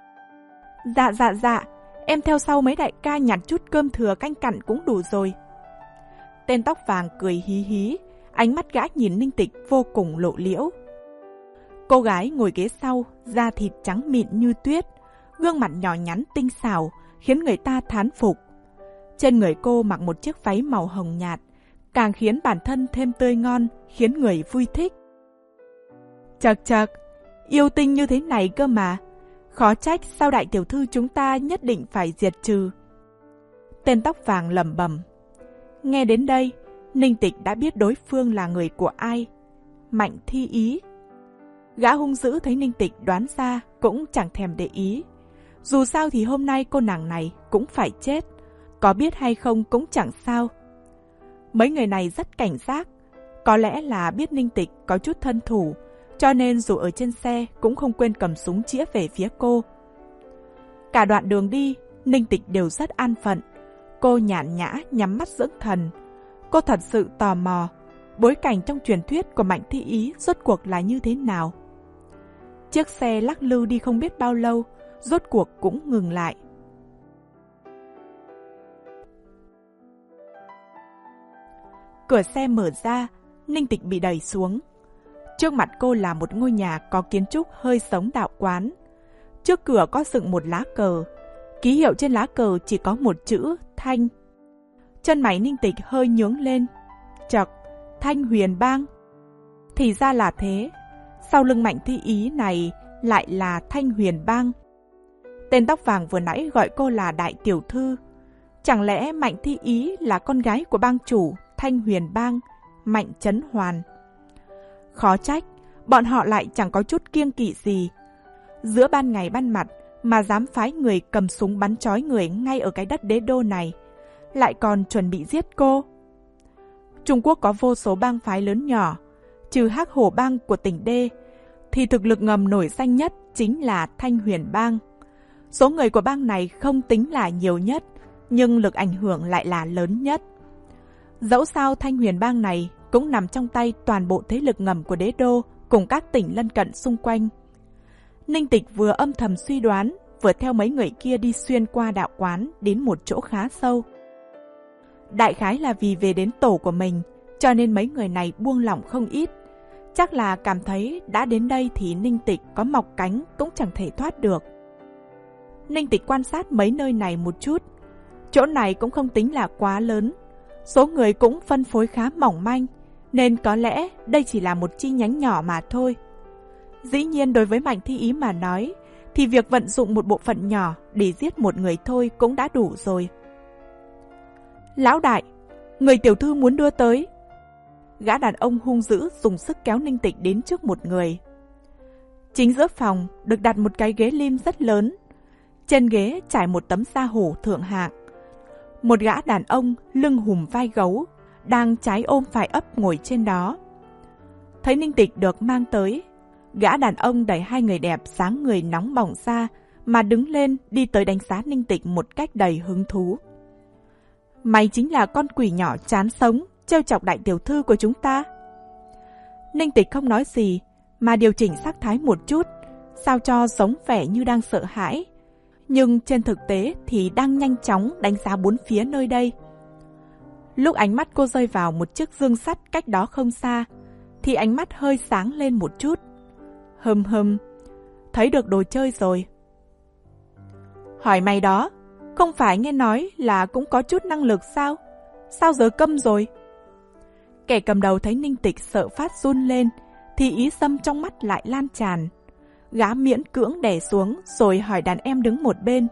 Dạ dạ dạ, em theo sau mấy đại ca nhặt chút cơm thừa canh cặn cũng đủ rồi. Tên tóc vàng cười hí hí, ánh mắt gã nhìn Ninh Tịch vô cùng lộ liễu. Cô gái ngồi ghế sau, da thịt trắng mịn như tuyết, gương mặt nhỏ nhắn tinh xảo, khiến người ta thán phục. Trên người cô mặc một chiếc váy màu hồng nhạt, càng khiến bản thân thêm tươi ngon, khiến người vui thích. Chật chật, yêu tinh như thế này cơ mà. Khó trách sao đại tiểu thư chúng ta nhất định phải diệt trừ. Tên tóc vàng lẩm bẩm. Nghe đến đây, Ninh Tịch đã biết đối phương là người của ai. Mạnh Thi Ý. Gã hung dữ thấy Ninh Tịch đoán ra cũng chẳng thèm để ý. Dù sao thì hôm nay cô nàng này cũng phải chết. Có biết hay không cũng chẳng sao. Mấy người này rất cảnh giác. Có lẽ là biết Ninh Tịch có chút thân thủ, cho nên dù ở trên xe cũng không quên cầm súng chĩa về phía cô. Cả đoạn đường đi, Ninh Tịch đều rất an phận. Cô nhàn nhã nhắm mắt dưỡng thần. Cô thật sự tò mò, bối cảnh trong truyền thuyết của Mạnh Thi Ý rốt cuộc là như thế nào. Chiếc xe lắc lư đi không biết bao lâu, rốt cuộc cũng ngừng lại. Cửa xe mở ra, Ninh Tịch bị đẩy xuống. Trước mặt cô là một ngôi nhà có kiến trúc hơi giống đạo quán. Trước cửa có dựng một lá cờ. Ký hiệu trên lá cờ chỉ có một chữ Thanh. Chân mày Ninh Tịch hơi nhướng lên. Chật, Thanh Huyền Bang. Thì ra là thế. Sau lưng Mạnh Thi Ý này lại là Thanh Huyền Bang. Tên tóc vàng vừa nãy gọi cô là đại tiểu thư. Chẳng lẽ Mạnh Thi Ý là con gái của bang chủ Thanh Huyền Bang, Mạnh Chấn Hoàn? Khó trách, bọn họ lại chẳng có chút kiêng kỵ gì. Giữa ban ngày ban mặt mà dám phái người cầm súng bắn trói người ngay ở cái đất đế đô này, lại còn chuẩn bị giết cô. Trung Quốc có vô số bang phái lớn nhỏ, trừ Hắc Hổ Bang của tỉnh D, thì thực lực ngầm nổi danh nhất chính là Thanh Huyền Bang. Số người của bang này không tính là nhiều nhất, nhưng lực ảnh hưởng lại là lớn nhất. Dẫu sao Thanh Huyền Bang này cũng nằm trong tay toàn bộ thế lực ngầm của đế đô cùng các tỉnh lân cận xung quanh. Ninh Tịch vừa âm thầm suy đoán, vừa theo mấy người kia đi xuyên qua đạo quán đến một chỗ khá sâu. Đại khái là vì về đến tổ của mình, cho nên mấy người này buông lỏng không ít. Chắc là cảm thấy đã đến đây thì Ninh Tịch có mọc cánh cũng chẳng thể thoát được. Ninh Tịch quan sát mấy nơi này một chút. Chỗ này cũng không tính là quá lớn. Số người cũng phân phối khá mỏng manh, nên có lẽ đây chỉ là một chi nhánh nhỏ mà thôi. Dĩ nhiên đối với Mạnh Thi Ý mà nói, thì việc vận dụng một bộ phận nhỏ để giết một người thôi cũng đã đủ rồi. Lão đại, người tiểu thư muốn đưa tới. Gã đàn ông hung dữ dùng sức kéo Ninh Tịch đến trước một người. Chính giữa phòng được đặt một cái ghế lim rất lớn. Trên ghế trải một tấm da hổ thượng hạng. Một gã đàn ông lưng hùm vai gấu, đang trái ôm phải ấp ngồi trên đó. Thấy Ninh Tịch được mang tới, gã đàn ông đẩy hai người đẹp dáng người nóng bỏng ra mà đứng lên đi tới đánh giá Ninh Tịch một cách đầy hứng thú. Mày chính là con quỷ nhỏ chán sống, trêu chọc đại tiểu thư của chúng ta. Ninh Tịch không nói gì, mà điều chỉnh sắc thái một chút, sao cho giống vẻ như đang sợ hãi. Nhưng trên thực tế thì đang nhanh chóng đánh giá bốn phía nơi đây. Lúc ánh mắt cô rơi vào một chiếc dương sắt cách đó không xa, thì ánh mắt hơi sáng lên một chút. Hừm hừm, thấy được đồ chơi rồi. Hỏi mày đó, không phải nghe nói là cũng có chút năng lực sao? Sao giờ câm rồi? Kẻ cầm đầu thấy Ninh Tịch sợ phát run lên, thì ý xâm trong mắt lại lan tràn. Gã miễn cưỡng đè xuống rồi hỏi đàn em đứng một bên.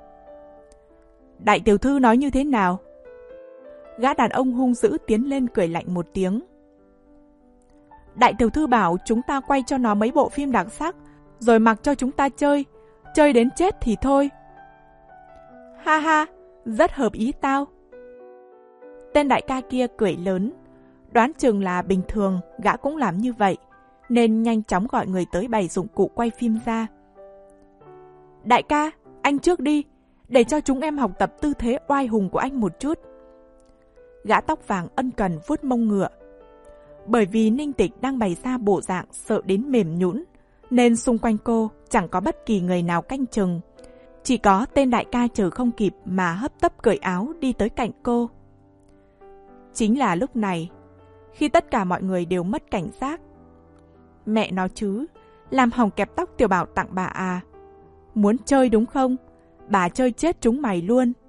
Đại tiểu thư nói như thế nào? Gã đàn ông hung dữ tiến lên cười lạnh một tiếng. Đại tiểu thư bảo chúng ta quay cho nó mấy bộ phim đặc sắc, rồi mặc cho chúng ta chơi, chơi đến chết thì thôi. Ha ha, rất hợp ý tao. Tên đại ca kia cười lớn, đoán chừng là bình thường gã cũng làm như vậy, nên nhanh chóng gọi người tới bày dụng cụ quay phim ra. Đại ca, anh trước đi, để cho chúng em học tập tư thế oai hùng của anh một chút. Gã tóc vàng ân cần vuốt mông ngựa. Bởi vì Ninh Tịch đang bày ra bộ dạng sợ đến mềm nhũn, nên xung quanh cô chẳng có bất kỳ người nào canh chừng. Chỉ có tên đại ca chờ không kịp mà hấp tấp cởi áo đi tới cạnh cô. Chính là lúc này, khi tất cả mọi người đều mất cảnh giác. Mẹ nó chứ, làm hỏng kẹp tóc tiểu bảo tặng bà à. Muốn chơi đúng không? Bà chơi chết chúng mày luôn.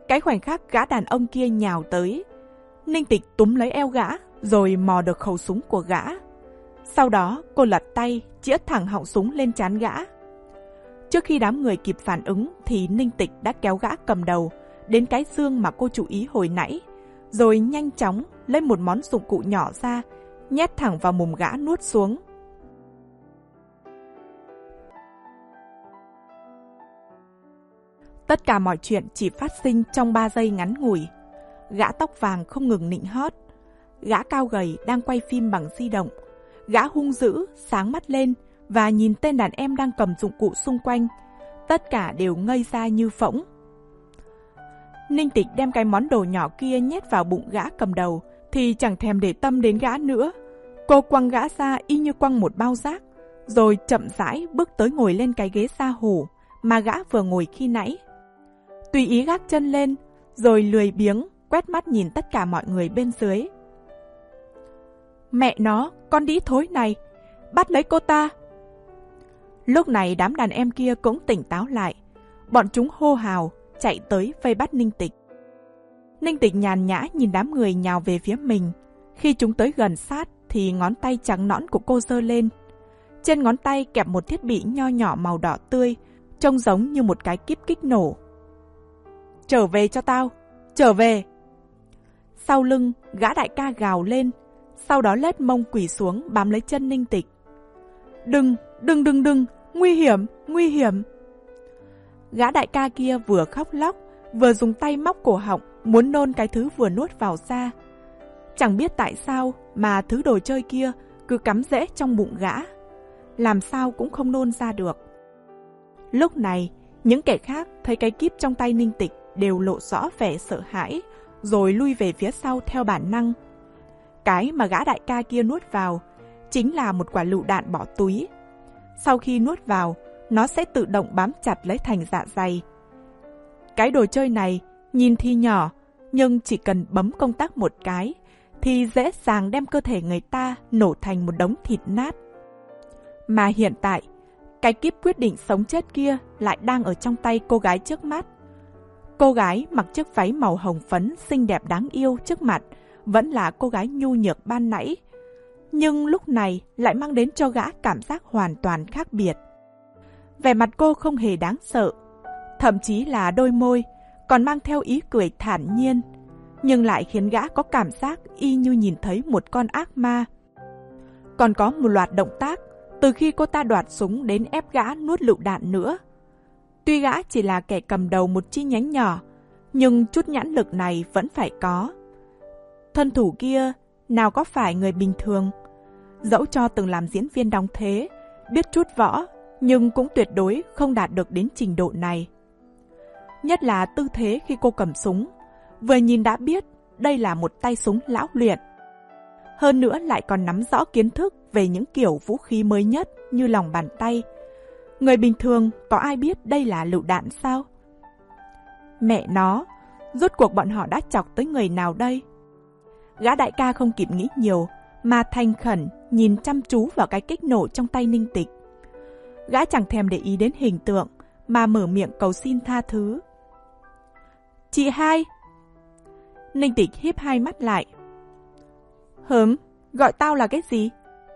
Cái khoảnh khắc gã đàn ông kia nhào tới, Ninh Tịch túm lấy eo gã, rồi mò được khẩu súng của gã. Sau đó cô lật tay, chĩa thẳng họng súng lên trán gã. Trước khi đám người kịp phản ứng thì Ninh Tịch đã kéo gã cầm đầu đến cái giương mà cô chú ý hồi nãy, rồi nhanh chóng lấy một món dụng cụ nhỏ ra, nhét thẳng vào mồm gã nuốt xuống. Tất cả mọi chuyện chỉ phát sinh trong ba giây ngắn ngủi. Gã tóc vàng không ngừng nịnh hót. Gã cao gầy đang quay phim bằng di động. Gã hung dữ, sáng mắt lên và nhìn tên đàn em đang cầm dụng cụ xung quanh. Tất cả đều ngây ra như phỗng. Ninh Tịch đem cái món đồ nhỏ kia nhét vào bụng gã cầm đầu thì chẳng thèm để tâm đến gã nữa. Cô quăng gã ra y như quăng một bao rác, rồi chậm rãi bước tới ngồi lên cái ghế sa hổ mà gã vừa ngồi khi nãy. Tùy ý gác chân lên, rồi lười biếng quét mắt nhìn tất cả mọi người bên dưới. Mẹ nó, con đĩ thối này, bắt lấy cô ta. Lúc này đám đàn em kia cũng tỉnh táo lại. Bọn chúng hô hào, chạy tới vây bắt Ninh Tịch. Ninh Tịch nhàn nhã nhìn đám người nhào về phía mình. Khi chúng tới gần sát thì ngón tay trắng nõn của cô giơ lên. Trên ngón tay kẹp một thiết bị nho nhỏ màu đỏ tươi, trông giống như một cái kíp kích nổ. Trở về cho tao, trở về. Sau lưng, gã đại ca gào lên, sau đó lết mông quỳ xuống bám lấy chân Ninh Tịch. Đừng, đừng đừng đừng, nguy hiểm, nguy hiểm. Gã đại ca kia vừa khóc lóc, vừa dùng tay móc cổ họng, muốn nôn cái thứ vừa nuốt vào ra. Chẳng biết tại sao mà thứ đồ chơi kia cứ cắm rễ trong bụng gã. Làm sao cũng không nôn ra được. Lúc này, những kẻ khác thấy cái kíp trong tay Ninh Tịch đều lộ rõ vẻ sợ hãi, rồi lui về phía sau theo bản năng. Cái mà gã đại ca kia nuốt vào chính là một quả lựu đạn bỏ túi. Sau khi nuốt vào, nó sẽ tự động bám chặt lấy thành dạ dày. Cái đồ chơi này nhìn thì nhỏ, nhưng chỉ cần bấm công tắc một cái thì dễ dàng đem cơ thể người ta nổ thành một đống thịt nát. Mà hiện tại, cái kíp quyết định sống chết kia lại đang ở trong tay cô gái trước mắt. Cô gái mặc chiếc váy màu hồng phấn xinh đẹp đáng yêu trước mặt vẫn là cô gái nhu nhược ban nãy, nhưng lúc này lại mang đến cho gã cảm giác hoàn toàn khác biệt. Vẻ mặt cô không hề đáng sợ, thậm chí là đôi môi còn mang theo ý cười thản nhiên, nhưng lại khiến gã có cảm giác y như nhìn thấy một con ác ma. Còn có một loạt động tác từ khi cô ta đoạt súng đến ép gã nuốt lựu đạn nữa. Tuy gã chỉ là kẻ cầm đầu một chi nhánh nhỏ, nhưng chút nhãn lực này vẫn phải có. Thân thủ kia nào có phải người bình thường. Dẫu cho từng làm diễn viên đóng thế, biết chút võ, nhưng cũng tuyệt đối không đạt được đến trình độ này. Nhất là tư thế khi cô cầm súng, vừa nhìn đã biết đây là một tay súng lão luyện. Hơn nữa lại còn nắm rõ kiến thức về những kiểu vũ khí mới nhất như lòng bàn tay. Người bình thường có ai biết đây là lựu đạn sao? Mẹ nó, rốt cuộc bọn họ đã chọc tới người nào đây? Gã đại ca không kịp nghĩ nhiều, mà thành khẩn nhìn chăm chú vào cái kích nổ trong tay Ninh Tịch. Gã chẳng thèm để ý đến hình tượng, mà mở miệng cầu xin tha thứ. Chị hai! Ninh Tịch híp hai mắt lại. Hớm, gọi tao là cái gì?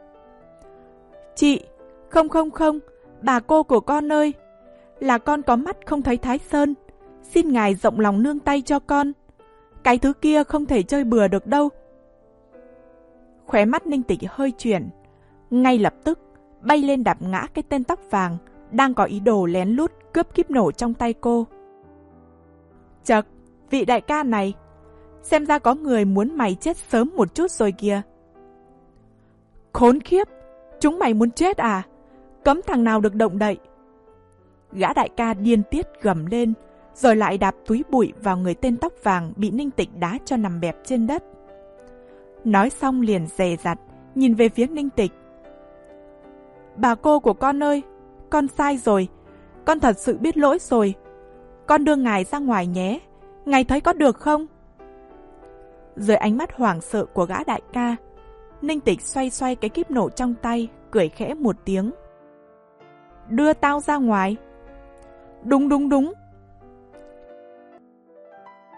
Chị, không không không, bà cô của con ơi, là con có mắt không thấy Thái Sơn, xin ngài rộng lòng nương tay cho con. Cái thứ kia không thể chơi bừa được đâu. Khóe mắt Ninh Tịch hơi chuyển, ngay lập tức bay lên đạp ngã cái tên tóc vàng đang có ý đồ lén lút cướp kíp nổ trong tay cô. Chậc, vị đại ca này, xem ra có người muốn mày chết sớm một chút rồi kìa. Khốn khiếp, chúng mày muốn chết à? Cấm thằng nào được động đậy. Gã đại ca điên tiết gầm lên, rồi lại đạp túi bụi vào người tên tóc vàng bị Ninh Tịch đá cho nằm bẹp trên đất. Nói xong liền dè dặt nhìn về phía Ninh Tịch. Bà cô của con ơi, con sai rồi, con thật sự biết lỗi rồi. Con đưa ngài ra ngoài nhé, ngài thấy có được không? Dưới ánh mắt hoảng sợ của gã đại ca, Ninh Tịch xoay xoay cái kíp nổ trong tay, cười khẽ một tiếng. Đưa tao ra ngoài. Đúng đúng đúng.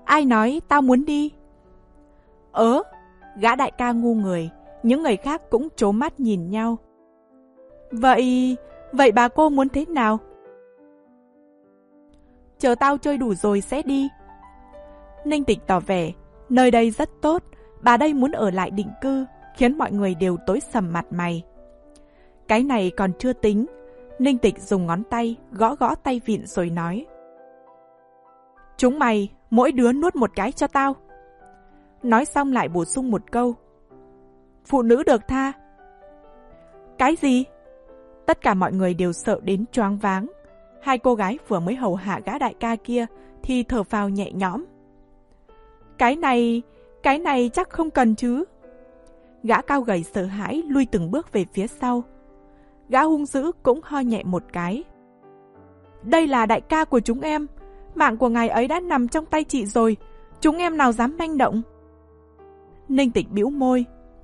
Ai nói tao muốn đi? Ớ, gã đại ca ngu người, những người khác cũng trố mắt nhìn nhau. Vậy, vậy bà cô muốn thế nào? Chờ tao chơi đủ rồi sẽ đi. Ninh Tịch tỏ vẻ, nơi đây rất tốt, bà đây muốn ở lại định cư, khiến mọi người đều tối sầm mặt mày. Cái này còn chưa tính, Ninh Tịch dùng ngón tay gõ gõ tay vịn rồi nói. Chúng mày, mỗi đứa nuốt một cái cho tao. Nói xong lại bổ sung một câu. Phụ nữ được tha. Cái gì? Tất cả mọi người đều sợ đến choáng váng. Hai cô gái vừa mới hầu hạ gã đại ca kia thì thở phào nhẹ nhõm. Cái này, cái này chắc không cần chứ. Gã cao gầy sợ hãi lui từng bước về phía sau. Gã hung dữ cũng ho nhẹ một cái. Đây là đại ca của chúng em. Mạng của ngài ấy đã nằm trong tay chị rồi. Chúng em nào dám manh động. Ninh Tịch bĩu môi.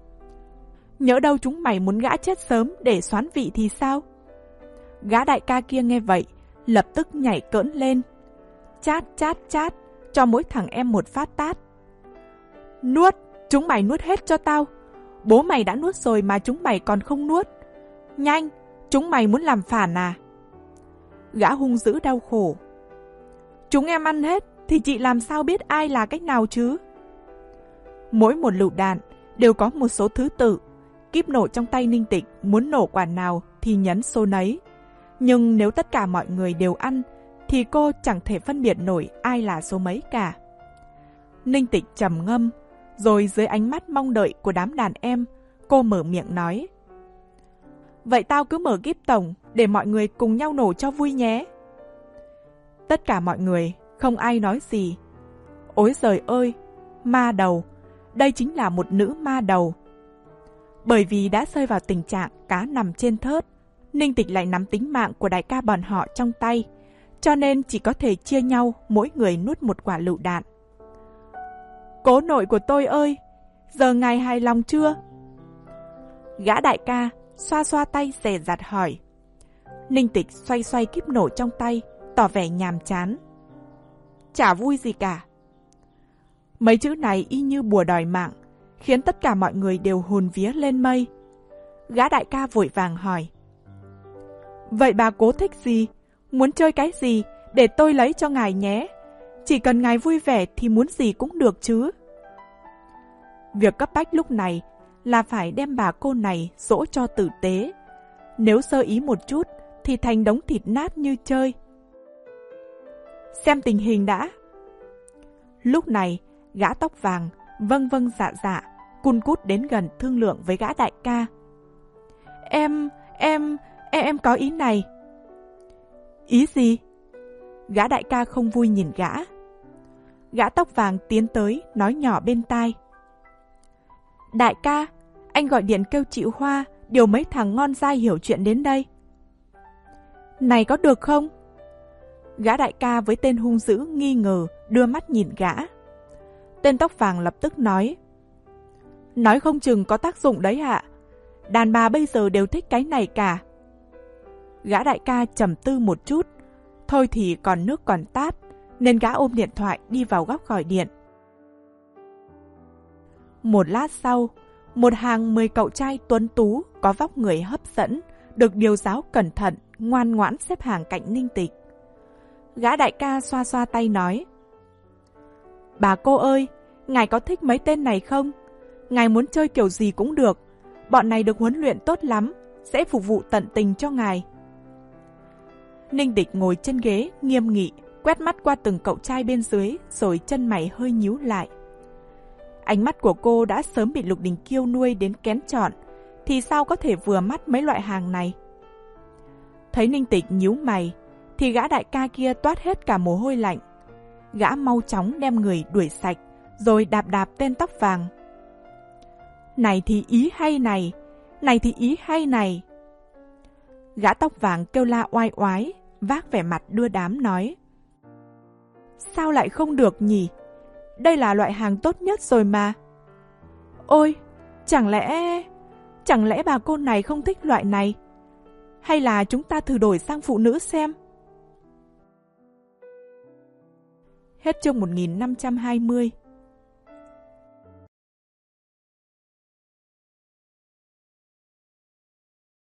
Nhỡ đâu chúng mày muốn gã chết sớm để xoán vị thì sao? Gã đại ca kia nghe vậy, lập tức nhảy cỡn lên. Chát chát chát, cho mỗi thằng em một phát tát. Nuốt, chúng mày nuốt hết cho tao. Bố mày đã nuốt rồi mà chúng mày còn không nuốt. Nhanh, chúng mày muốn làm phản à? Gã hung dữ đau khổ. Chúng em ăn hết thì chị làm sao biết ai là cách nào chứ? Mỗi một lựu đạn đều có một số thứ tự. Kíp nổ trong tay Ninh Tịch muốn nổ quả nào thì nhấn số nấy. Nhưng nếu tất cả mọi người đều ăn thì cô chẳng thể phân biệt nổi ai là số mấy cả. Ninh Tịch trầm ngâm, rồi dưới ánh mắt mong đợi của đám đàn em, cô mở miệng nói. Vậy tao cứ mở kíp tổng để mọi người cùng nhau nổ cho vui nhé. Tất cả mọi người, không ai nói gì. Ối giời ơi, ma đầu, đây chính là một nữ ma đầu. Bởi vì đã rơi vào tình trạng cá nằm trên thớt, Ninh Tịch lại nắm tính mạng của đại ca bọn họ trong tay, cho nên chỉ có thể chia nhau mỗi người nuốt một quả lựu đạn. Cố nội của tôi ơi, giờ ngài hài lòng chưa? Gã đại ca xoa xoa tay dè dặt hỏi. Ninh Tịch xoay xoay kíp nổ trong tay, tỏ vẻ nhàm chán. Chả vui gì cả. Mấy chữ này y như bùa đòi mạng, khiến tất cả mọi người đều hồn vía lên mây. Gã đại ca vội vàng hỏi. Vậy bà cố thích gì? Muốn chơi cái gì? Để tôi lấy cho ngài nhé. Chỉ cần ngài vui vẻ thì muốn gì cũng được chứ. Việc cấp bách lúc này là phải đem bà cô này dỗ cho tử tế. Nếu sơ ý một chút thì thành đống thịt nát như chơi. Xem tình hình đã. Lúc này, gã tóc vàng vâng vâng dạ dạ, cun cút đến gần thương lượng với gã đại ca. Em, em, em, em có ý này. Ý gì? Gã đại ca không vui nhìn gã. Gã tóc vàng tiến tới, nói nhỏ bên tai. Đại ca, anh gọi điện kêu chị Hoa, điều mấy thằng ngon dai hiểu chuyện đến đây. Này có được không? Gã đại ca với tên hung dữ nghi ngờ, đưa mắt nhìn gã. Tên tóc vàng lập tức nói. Nói không chừng có tác dụng đấy ạ. Đàn bà bây giờ đều thích cái này cả. Gã đại ca trầm tư một chút. Thôi thì còn nước còn tát, nên gã ôm điện thoại đi vào góc gọi điện. Một lát sau, một hàng mười cậu trai tuấn tú có vóc người hấp dẫn, được điều giáo cẩn thận, ngoan ngoãn xếp hàng cạnh Ninh Tịch. Gã đại ca xoa xoa tay nói. Bà cô ơi, ngài có thích mấy tên này không? Ngài muốn chơi kiểu gì cũng được. Bọn này được huấn luyện tốt lắm, sẽ phục vụ tận tình cho ngài. Ninh Tịch ngồi trên ghế, nghiêm nghị, quét mắt qua từng cậu trai bên dưới, rồi chân mày hơi nhíu lại. Ánh mắt của cô đã sớm bị Lục Đình Kiêu nuôi đến kén chọn, thì sao có thể vừa mắt mấy loại hàng này? Thấy Ninh Tịch nhíu mày, thì gã đại ca kia toát hết cả mồ hôi lạnh. Gã mau chóng đem người đuổi sạch, rồi đạp đạp tên tóc vàng. Này thì ý hay này, này thì ý hay này. Gã tóc vàng kêu la oai oái, vác vẻ mặt đưa đám nói. Sao lại không được nhỉ? Đây là loại hàng tốt nhất rồi mà. Ôi, chẳng lẽ... Chẳng lẽ bà cô này không thích loại này? Hay là chúng ta thử đổi sang phụ nữ xem? Hết chương một nghìn năm trăm hai mươi.